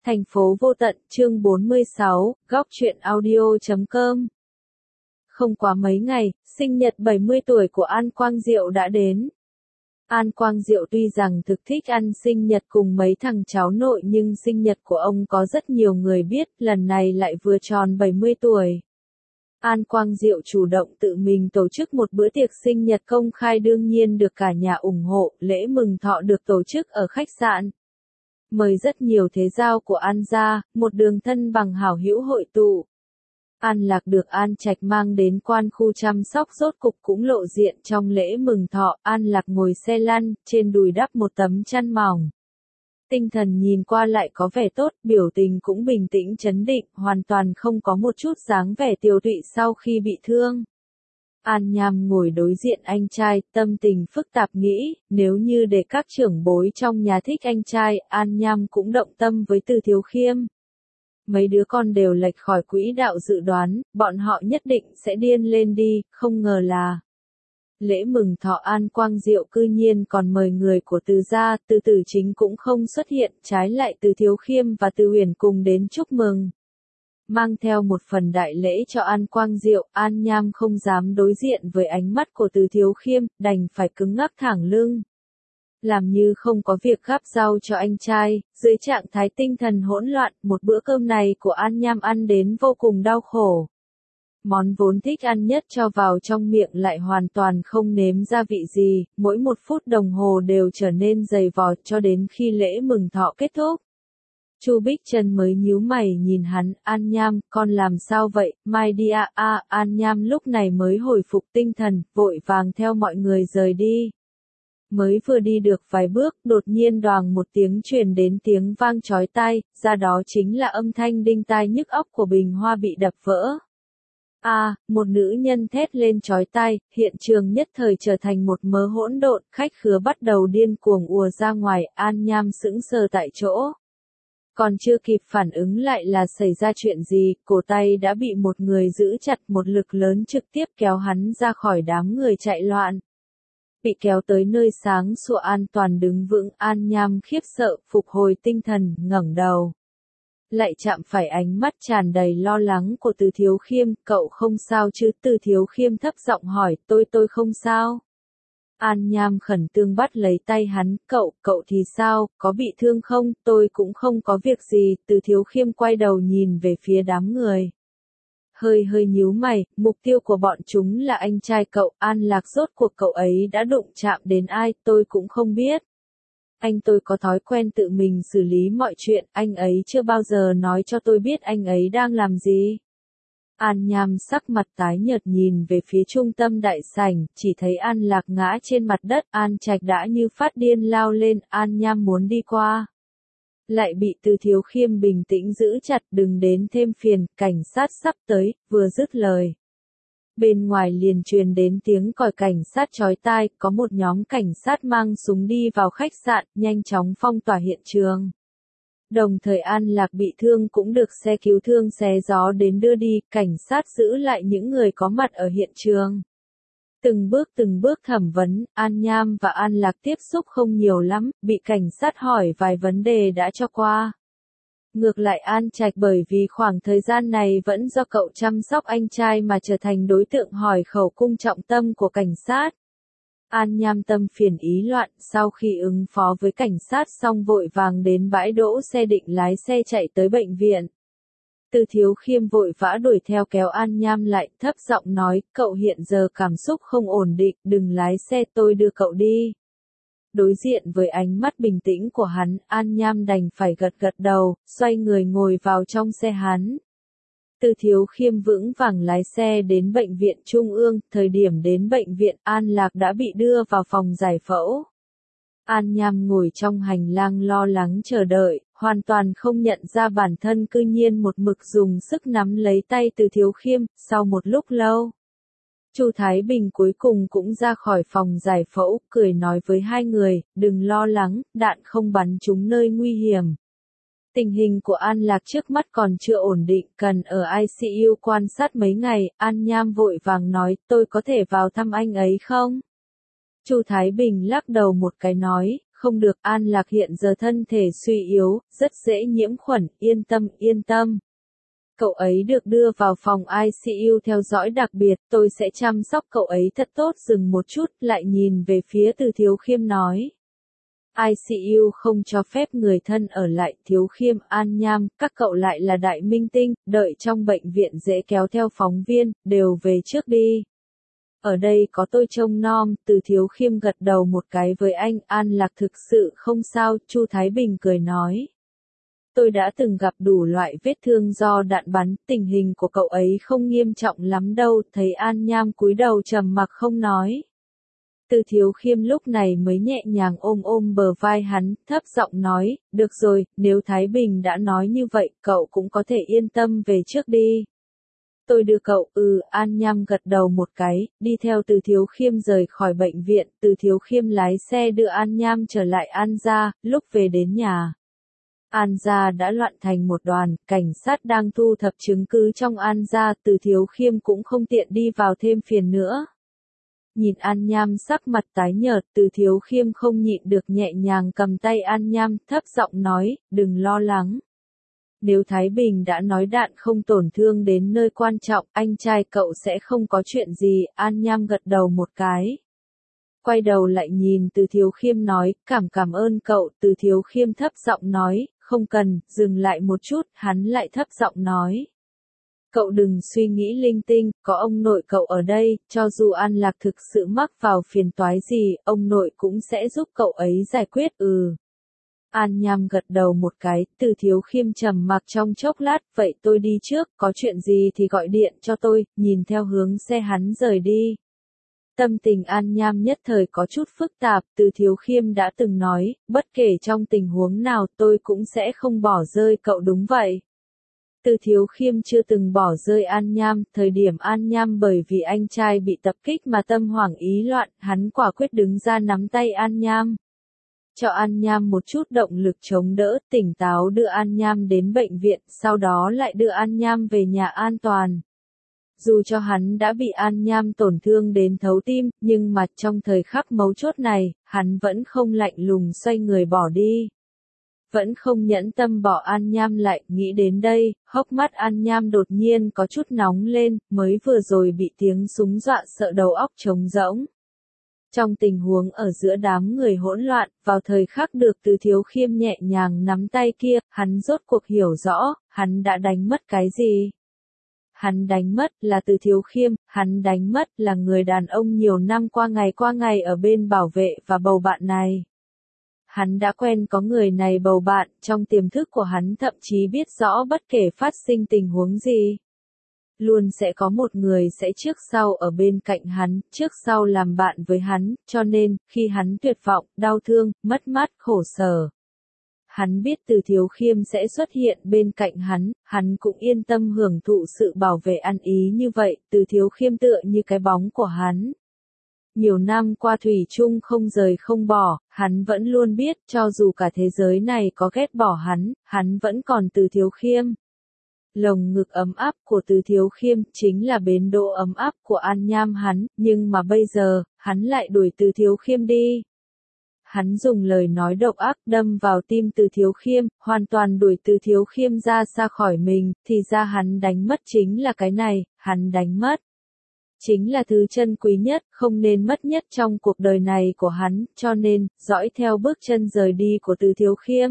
Thành phố vô tận, chương 46, góc truyện audio.com. Không quá mấy ngày, sinh nhật 70 tuổi của An Quang Diệu đã đến. An Quang Diệu tuy rằng thực thích ăn sinh nhật cùng mấy thằng cháu nội nhưng sinh nhật của ông có rất nhiều người biết, lần này lại vừa tròn 70 tuổi. An Quang Diệu chủ động tự mình tổ chức một bữa tiệc sinh nhật công khai, đương nhiên được cả nhà ủng hộ, lễ mừng thọ được tổ chức ở khách sạn. Mời rất nhiều thế giao của An gia, một đường thân bằng hảo hữu hội tụ. An Lạc được An Trạch mang đến quan khu chăm sóc rốt cục cũng lộ diện trong lễ mừng thọ. An Lạc ngồi xe lăn, trên đùi đắp một tấm chăn mỏng. Tinh thần nhìn qua lại có vẻ tốt, biểu tình cũng bình tĩnh trấn định, hoàn toàn không có một chút dáng vẻ tiều tụy sau khi bị thương. An Nham ngồi đối diện anh trai, tâm tình phức tạp nghĩ, nếu như để các trưởng bối trong nhà thích anh trai, An Nham cũng động tâm với Từ Thiếu Khiêm. Mấy đứa con đều lệch khỏi quỹ đạo dự đoán, bọn họ nhất định sẽ điên lên đi, không ngờ là lễ mừng thọ An Quang Diệu cư nhiên còn mời người của Từ gia, Từ Tử Chính cũng không xuất hiện, trái lại Từ Thiếu Khiêm và Từ Huyền cùng đến chúc mừng. Mang theo một phần đại lễ cho An Quang Diệu, An Nham không dám đối diện với ánh mắt của Từ Thiếu Khiêm, đành phải cứng ngắc thẳng lưng. Làm như không có việc gắp rau cho anh trai, dưới trạng thái tinh thần hỗn loạn, một bữa cơm này của An Nham ăn đến vô cùng đau khổ. Món vốn thích ăn nhất cho vào trong miệng lại hoàn toàn không nếm gia vị gì, mỗi một phút đồng hồ đều trở nên dày vò cho đến khi lễ mừng thọ kết thúc. Chu Bích Trân mới nhíu mày nhìn hắn, An Nham, con làm sao vậy, mai đi An Nham lúc này mới hồi phục tinh thần, vội vàng theo mọi người rời đi. Mới vừa đi được vài bước, đột nhiên đoàng một tiếng truyền đến tiếng vang chói tai, ra đó chính là âm thanh đinh tai nhức óc của bình hoa bị đập vỡ. Một nữ nhân thét lên chói tai, hiện trường nhất thời trở thành một mớ hỗn độn, khách khứa bắt đầu điên cuồng ùa ra ngoài, An Nham sững sờ tại chỗ. Còn chưa kịp phản ứng lại là xảy ra chuyện gì, cổ tay đã bị một người giữ chặt, một lực lớn trực tiếp kéo hắn ra khỏi đám người chạy loạn. Bị kéo tới nơi sáng sủa an toàn đứng vững, An Nham khiếp sợ, phục hồi tinh thần, ngẩng đầu. Lại chạm phải ánh mắt tràn đầy lo lắng của Từ Thiếu Khiêm, cậu không sao chứ? Từ Thiếu Khiêm thấp giọng hỏi, tôi không sao. An Nham khẩn trương bắt lấy tay hắn, cậu thì sao, có bị thương không? Tôi cũng không có việc gì. Từ Thiếu Khiêm quay đầu nhìn về phía đám người. Hơi nhíu mày, mục tiêu của bọn chúng là anh trai cậu, An Lạc, rốt cuộc cậu ấy đã đụng chạm đến ai, tôi cũng không biết. Anh tôi có thói quen tự mình xử lý mọi chuyện, anh ấy chưa bao giờ nói cho tôi biết anh ấy đang làm gì. An Nham sắc mặt tái nhợt nhìn về phía trung tâm đại sảnh, chỉ thấy An Lạc ngã trên mặt đất, An Trạch đã như phát điên lao lên, An Nham muốn đi qua. Lại bị Từ Thiếu Khiêm bình tĩnh giữ chặt, đừng đến thêm phiền, cảnh sát sắp tới, vừa dứt lời. Bên ngoài liền truyền đến tiếng còi cảnh sát chói tai, có một nhóm cảnh sát mang súng đi vào khách sạn, nhanh chóng phong tỏa hiện trường. Đồng thời An Lạc bị thương cũng được xe cứu thương xé gió đến đưa đi, cảnh sát giữ lại những người có mặt ở hiện trường. Từng bước thẩm vấn, An Nham và An Lạc tiếp xúc không nhiều lắm, bị cảnh sát hỏi vài vấn đề đã cho qua. Ngược lại An Trạch bởi vì khoảng thời gian này vẫn do cậu chăm sóc anh trai mà trở thành đối tượng hỏi khẩu cung trọng tâm của cảnh sát. An Nham tâm phiền ý loạn, sau khi ứng phó với cảnh sát xong vội vàng đến bãi đỗ xe định lái xe chạy tới bệnh viện. Từ Thiếu Khiêm vội vã đuổi theo kéo An Nham lại, thấp giọng nói, cậu hiện giờ cảm xúc không ổn định, đừng lái xe, tôi đưa cậu đi. Đối diện với ánh mắt bình tĩnh của hắn, An Nham đành phải gật đầu, xoay người ngồi vào trong xe hắn. Từ Thiếu Khiêm vững vàng lái xe đến bệnh viện Trung ương, thời điểm đến bệnh viện, An Lạc đã bị đưa vào phòng giải phẫu. An Nham ngồi trong hành lang lo lắng chờ đợi, hoàn toàn không nhận ra bản thân cư nhiên một mực dùng sức nắm lấy tay Từ Thiếu Khiêm, sau một lúc lâu. Chu Thái Bình cuối cùng cũng ra khỏi phòng giải phẫu, cười nói với hai người, đừng lo lắng, đạn không bắn trúng nơi nguy hiểm. Tình hình của An Lạc trước mắt còn chưa ổn định, cần ở ICU quan sát mấy ngày, An Nham vội vàng nói, tôi có thể vào thăm anh ấy không? Chu Thái Bình lắc đầu một cái nói, không được, An Lạc hiện giờ thân thể suy yếu, rất dễ nhiễm khuẩn, yên tâm. Cậu ấy được đưa vào phòng ICU theo dõi đặc biệt, tôi sẽ chăm sóc cậu ấy thật tốt. Dừng một chút, lại nhìn về phía Từ Thiếu Khiêm nói. ICU không cho phép người thân ở lại. Thiếu Khiêm, An Nham, các cậu lại là đại minh tinh, đợi trong bệnh viện dễ kéo theo phóng viên, đều về trước đi. Ở đây có tôi trông nom. Từ Thiếu Khiêm gật đầu một cái với anh. An Lạc thực sự không sao. Chu Thái Bình cười nói. Tôi đã từng gặp đủ loại vết thương do đạn bắn, tình hình của cậu ấy không nghiêm trọng lắm đâu. Thấy An Nham cúi đầu trầm mặc không nói. Từ Thiếu Khiêm lúc này mới nhẹ nhàng ôm bờ vai hắn, thấp giọng nói, được rồi, nếu Thái Bình đã nói như vậy, cậu cũng có thể yên tâm về trước đi. Tôi đưa cậu, An Nham gật đầu một cái, đi theo Từ Thiếu Khiêm rời khỏi bệnh viện. Từ Thiếu Khiêm lái xe đưa An Nham trở lại An gia. Lúc về đến nhà, An gia đã loạn thành một đoàn, cảnh sát đang thu thập chứng cứ trong An gia. Từ Thiếu Khiêm cũng không tiện đi vào thêm phiền nữa. Nhìn An Nham sắc mặt tái nhợt, Từ Thiếu Khiêm không nhịn được nhẹ nhàng cầm tay An Nham, thấp giọng nói, đừng lo lắng. Nếu Thái Bình đã nói đạn không tổn thương đến nơi quan trọng, anh trai cậu sẽ không có chuyện gì. An Nham gật đầu một cái. Quay đầu lại nhìn Từ Thiếu Khiêm nói, cảm ơn cậu. Từ Thiếu Khiêm thấp giọng nói, không cần. Dừng lại một chút, hắn lại thấp giọng nói. Cậu đừng suy nghĩ linh tinh, có ông nội cậu ở đây, cho dù An Lạc thực sự mắc vào phiền toái gì, ông nội cũng sẽ giúp cậu ấy giải quyết. An Nham gật đầu một cái. Từ Thiếu Khiêm trầm mặc trong chốc lát, vậy tôi đi trước, có chuyện gì thì gọi điện cho tôi. Nhìn theo hướng xe hắn rời đi. Tâm tình An Nham nhất thời có chút phức tạp. Từ Thiếu Khiêm đã từng nói, bất kể trong tình huống nào tôi cũng sẽ không bỏ rơi cậu, đúng vậy. Từ Thiếu Khiêm chưa từng bỏ rơi An Nham. Thời điểm An Nham bởi vì anh trai bị tập kích mà tâm hoảng ý loạn, hắn quả quyết đứng ra nắm tay An Nham. Cho An Nham một chút động lực chống đỡ, tỉnh táo đưa An Nham đến bệnh viện, sau đó lại đưa An Nham về nhà an toàn. Dù cho hắn đã bị An Nham tổn thương đến thấu tim, nhưng mà trong thời khắc mấu chốt này, hắn vẫn không lạnh lùng xoay người bỏ đi. Vẫn không nhẫn tâm bỏ An Nham lại. Nghĩ đến đây, hốc mắt An Nham đột nhiên có chút nóng lên, mới vừa rồi bị tiếng súng dọa sợ đầu óc trống rỗng. Trong tình huống ở giữa đám người hỗn loạn, vào thời khắc được Từ Thiếu Khiêm nhẹ nhàng nắm tay kia, hắn rốt cuộc hiểu rõ, hắn đã đánh mất cái gì. Hắn đánh mất là Từ Thiếu Khiêm, hắn đánh mất là người đàn ông nhiều năm qua ngày ở bên bảo vệ và bầu bạn này. Hắn đã quen có người này bầu bạn, trong tiềm thức của hắn thậm chí biết rõ bất kể phát sinh tình huống gì. Luôn sẽ có một người sẽ trước sau ở bên cạnh hắn, trước sau làm bạn với hắn, cho nên, khi hắn tuyệt vọng, đau thương, mất mát, khổ sở. Hắn biết Từ Thiếu Khiêm sẽ xuất hiện bên cạnh hắn cũng yên tâm hưởng thụ sự bảo vệ ăn ý như vậy. Từ Thiếu Khiêm tựa như cái bóng của hắn. Nhiều năm qua thủy chung không rời không bỏ, hắn vẫn luôn biết, cho dù cả thế giới này có ghét bỏ hắn vẫn còn Từ Thiếu Khiêm. Lồng ngực ấm áp của Từ Thiếu Khiêm chính là bến đỗ ấm áp của An Nham hắn, nhưng mà bây giờ, hắn lại đuổi Từ Thiếu Khiêm đi. Hắn dùng lời nói độc ác đâm vào tim Từ Thiếu Khiêm, hoàn toàn đuổi Từ Thiếu Khiêm ra xa khỏi mình, thì ra hắn đánh mất chính là cái này, hắn đánh mất. Chính là thứ chân quý nhất, không nên mất nhất trong cuộc đời này của hắn, cho nên, dõi theo bước chân rời đi của Từ Thiếu Khiêm.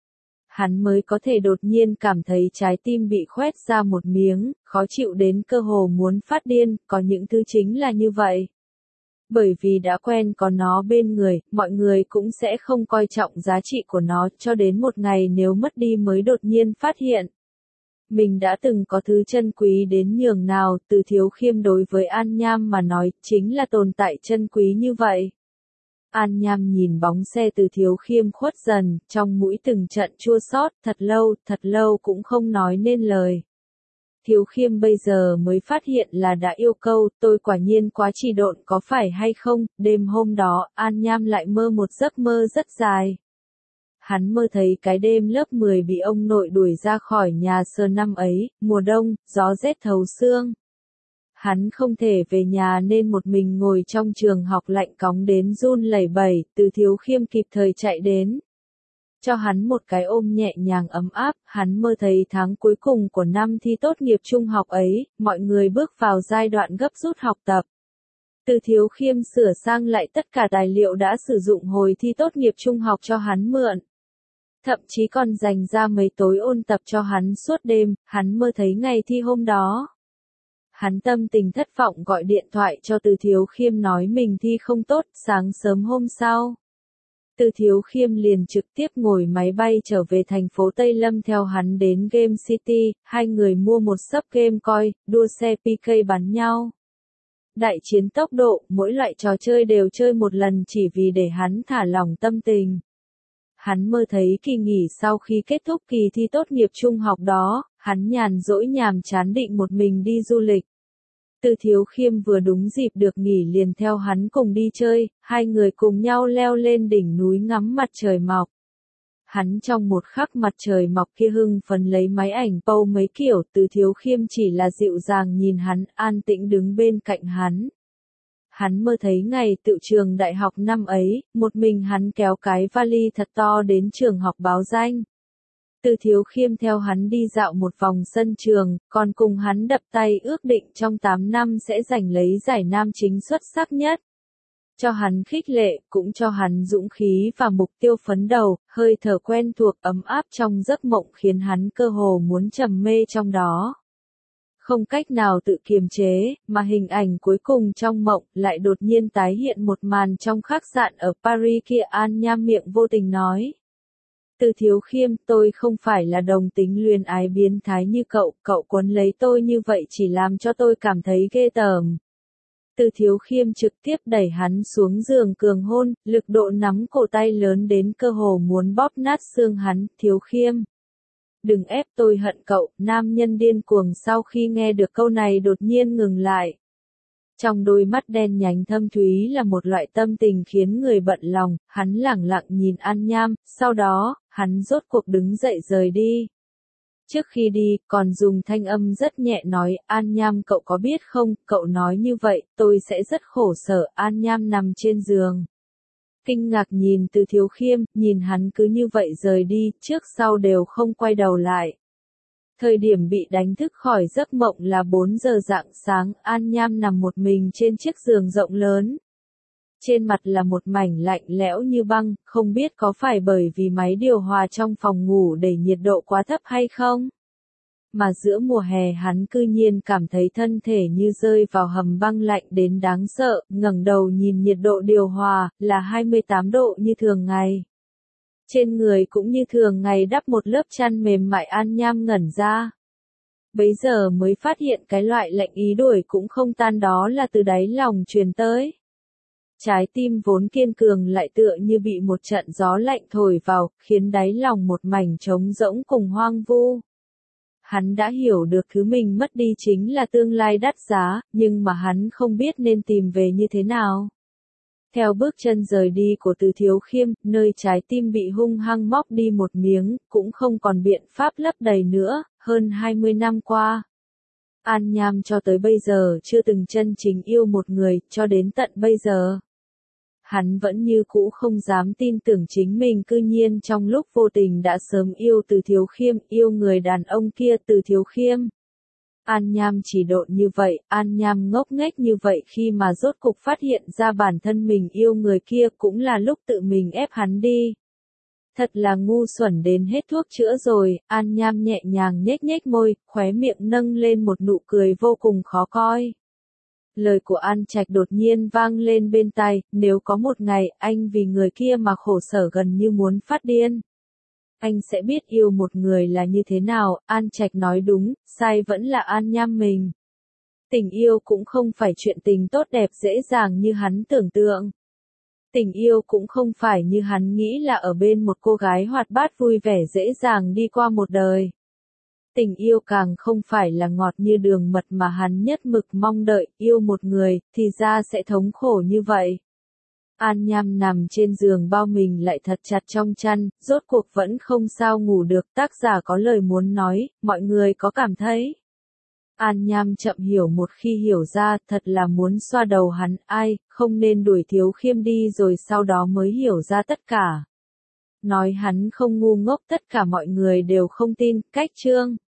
Hắn mới có thể đột nhiên cảm thấy trái tim bị khoét ra một miếng, khó chịu đến cơ hồ muốn phát điên, có những thứ chính là như vậy. Bởi vì đã quen có nó bên người, mọi người cũng sẽ không coi trọng giá trị của nó, cho đến một ngày nếu mất đi mới đột nhiên phát hiện. Mình đã từng có thứ chân quý đến nhường nào. Từ Thiếu Khiêm đối với An Nham mà nói, chính là tồn tại chân quý như vậy. An Nham nhìn bóng xe Từ Thiếu Khiêm khuất dần, trong mũi từng trận chua xót, thật lâu cũng không nói nên lời. Thiếu Khiêm bây giờ mới phát hiện là đã yêu câu, tôi quả nhiên quá trì độn có phải hay không. Đêm hôm đó, An Nham lại mơ một giấc mơ rất dài. Hắn mơ thấy cái đêm lớp 10 bị ông nội đuổi ra khỏi nhà sơ năm ấy, mùa đông, gió rét thấu xương. Hắn không thể về nhà nên một mình ngồi trong trường học lạnh cóng đến run lẩy bẩy, Từ Thiếu Khiêm kịp thời chạy đến. Cho hắn một cái ôm nhẹ nhàng ấm áp, hắn mơ thấy tháng cuối cùng của năm thi tốt nghiệp trung học ấy, mọi người bước vào giai đoạn gấp rút học tập. Từ Thiếu Khiêm sửa sang lại tất cả tài liệu đã sử dụng hồi thi tốt nghiệp trung học cho hắn mượn. Thậm chí còn dành ra mấy tối ôn tập cho hắn suốt đêm, hắn mơ thấy ngày thi hôm đó. Hắn tâm tình thất vọng gọi điện thoại cho Từ Thiếu Khiêm nói mình thi không tốt, sáng sớm hôm sau. Từ Thiếu Khiêm liền trực tiếp ngồi máy bay trở về thành phố Tây Lâm theo hắn đến Game City, hai người mua một sấp game coin, đua xe PK bắn nhau. Đại chiến tốc độ, mỗi loại trò chơi đều chơi một lần chỉ vì để hắn thả lỏng tâm tình. Hắn mơ thấy kỳ nghỉ sau khi kết thúc kỳ thi tốt nghiệp trung học đó, hắn nhàn rỗi nhàm chán định một mình đi du lịch. Từ Thiếu Khiêm vừa đúng dịp được nghỉ liền theo hắn cùng đi chơi, hai người cùng nhau leo lên đỉnh núi ngắm mặt trời mọc. Hắn trong một khắc mặt trời mọc kia hưng phấn lấy máy ảnh pâu mấy kiểu, Từ Thiếu Khiêm chỉ là dịu dàng nhìn hắn, an tĩnh đứng bên cạnh hắn. Hắn mơ thấy ngày tựu trường đại học năm ấy, một mình hắn kéo cái vali thật to đến trường học báo danh. Từ Thiếu Khiêm theo hắn đi dạo một vòng sân trường, còn cùng hắn đập tay ước định trong 8 năm sẽ giành lấy giải nam chính xuất sắc nhất. Cho hắn khích lệ, cũng cho hắn dũng khí và mục tiêu phấn đầu, hơi thở quen thuộc ấm áp trong giấc mộng khiến hắn cơ hồ muốn trầm mê trong đó. Không cách nào tự kiềm chế, mà hình ảnh cuối cùng trong mộng lại đột nhiên tái hiện một màn trong khách sạn ở Paris kia. An Nham miệng vô tình nói. Từ Thiếu Khiêm, tôi không phải là đồng tính luyến ái biến thái như cậu quấn lấy tôi như vậy chỉ làm cho tôi cảm thấy ghê tởm. Từ Thiếu Khiêm trực tiếp đẩy hắn xuống giường cường hôn, lực độ nắm cổ tay lớn đến cơ hồ muốn bóp nát xương hắn. Thiếu Khiêm, đừng ép tôi hận cậu. Nam nhân điên cuồng sau khi nghe được câu này đột nhiên ngừng lại. Trong đôi mắt đen nhánh thâm thúy là một loại tâm tình khiến người bận lòng, hắn lẳng lặng nhìn An Nham, sau đó, hắn rốt cuộc đứng dậy rời đi. Trước khi đi, còn dùng thanh âm rất nhẹ nói, An Nham cậu có biết không, cậu nói như vậy, tôi sẽ rất khổ sở. An Nham nằm trên giường. Kinh ngạc nhìn Từ Thiếu Khiêm, nhìn hắn cứ như vậy rời đi, trước sau đều không quay đầu lại. Thời điểm bị đánh thức khỏi giấc mộng là 4 giờ rạng sáng, An Nham nằm một mình trên chiếc giường rộng lớn. Trên mặt là một mảnh lạnh lẽo như băng, không biết có phải bởi vì máy điều hòa trong phòng ngủ để nhiệt độ quá thấp hay không? Mà giữa mùa hè hắn cư nhiên cảm thấy thân thể như rơi vào hầm băng lạnh đến đáng sợ, ngẩng đầu nhìn nhiệt độ điều hòa, là 28 độ như thường ngày. Trên người cũng như thường ngày đắp một lớp chăn mềm mại. An Nham ngẩn ra. Bấy giờ mới phát hiện cái loại lạnh ý đuổi cũng không tan đó là từ đáy lòng truyền tới. Trái tim vốn kiên cường lại tựa như bị một trận gió lạnh thổi vào, khiến đáy lòng một mảnh trống rỗng cùng hoang vu. Hắn đã hiểu được thứ mình mất đi chính là tương lai đắt giá, nhưng mà hắn không biết nên tìm về như thế nào. Theo bước chân rời đi của Từ Thiếu Khiêm, nơi trái tim bị hung hăng móc đi một miếng, cũng không còn biện pháp lấp đầy nữa. Hơn 20 năm qua, An Nham cho tới bây giờ chưa từng chân chính yêu một người, cho đến tận bây giờ. Hắn vẫn như cũ không dám tin tưởng chính mình cư nhiên trong lúc vô tình đã sớm yêu Từ Thiếu Khiêm, yêu người đàn ông kia. Từ Thiếu Khiêm. An Nham chỉ độn như vậy, An Nham ngốc nghếch như vậy khi mà rốt cục phát hiện ra bản thân mình yêu người kia cũng là lúc tự mình ép hắn đi. Thật là ngu xuẩn đến hết thuốc chữa rồi. An Nham nhẹ nhàng nhếch nhếch môi, khóe miệng nâng lên một nụ cười vô cùng khó coi. Lời của An Trạch đột nhiên vang lên bên tai, nếu có một ngày anh vì người kia mà khổ sở gần như muốn phát điên, anh sẽ biết yêu một người là như thế nào. An Trạch nói đúng, sai vẫn là An Nham mình. Tình yêu cũng không phải chuyện tình tốt đẹp dễ dàng như hắn tưởng tượng. Tình yêu cũng không phải như hắn nghĩ là ở bên một cô gái hoạt bát vui vẻ dễ dàng đi qua một đời. Tình yêu càng không phải là ngọt như đường mật mà hắn nhất mực mong đợi. Yêu một người, thì ra sẽ thống khổ như vậy. An Nham nằm trên giường bao mình lại thật chặt trong chăn, rốt cuộc vẫn không sao ngủ được. Tác giả có lời muốn nói, mọi người có cảm thấy An Nham chậm hiểu một khi hiểu ra, thật là muốn xoa đầu hắn, ai, không nên đuổi Thiếu Khiêm đi rồi sau đó mới hiểu ra tất cả. Nói hắn không ngu ngốc, tất cả mọi người đều không tin, cách chương